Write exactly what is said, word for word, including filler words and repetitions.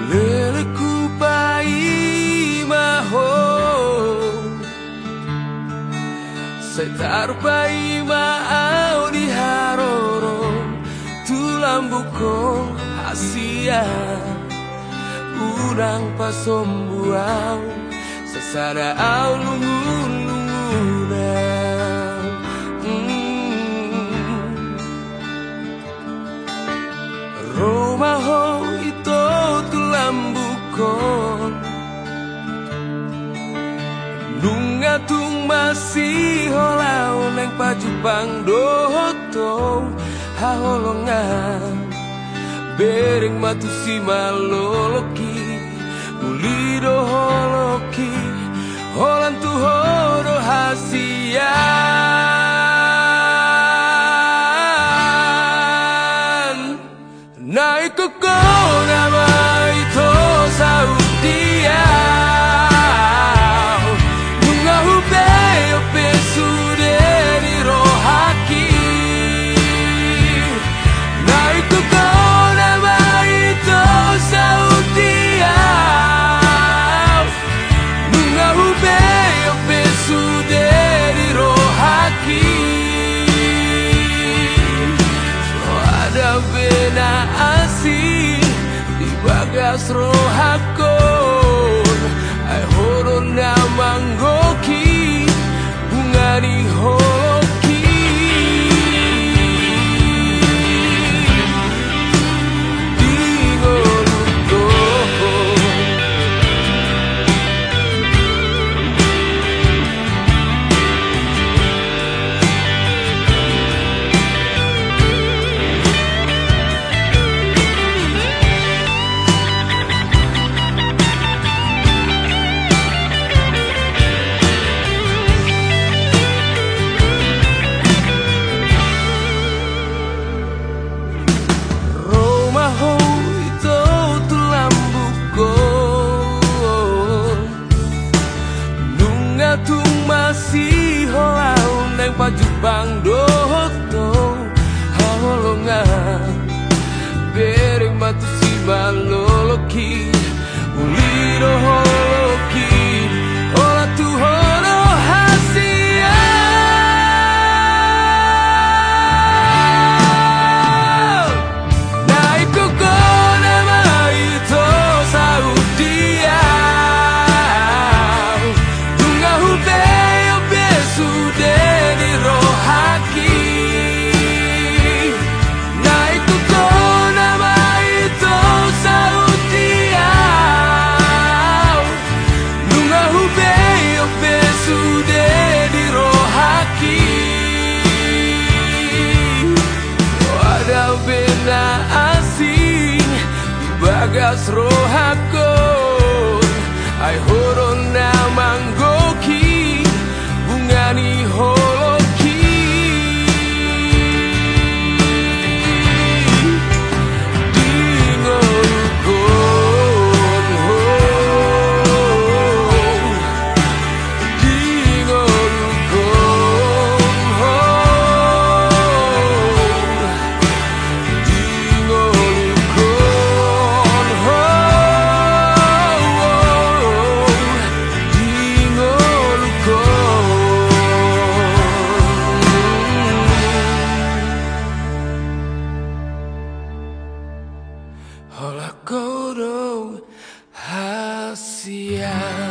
leleku pai maho setar pai mau di haroro tulambuko hasia urang pasombuau sesada au lungun-lungunan hmm. Romaho ito tulambukon nunga tung masih holau neng pajupang dohoto haholongan bereng matu si maloloki ulido holoki holan tu hodo hasian naik ke kona ito saudia nunga hube ope sude di rohaki naik ke kona ito saudia nunga hube ope sude di rohaki so ada bena asih di bagas rohakon ai horon na manggoki bunga di holoki di ngoluko masih holau neng pajupang dohoto haholongan bereng matu si maloloki ulido holoki ola tu holo hasia naik ke kona maito saudia bagas rohakon ai horon na manggoki bungani holoki di ngolukon ho di ngolukon ho di ngolukon hola kodo hasia.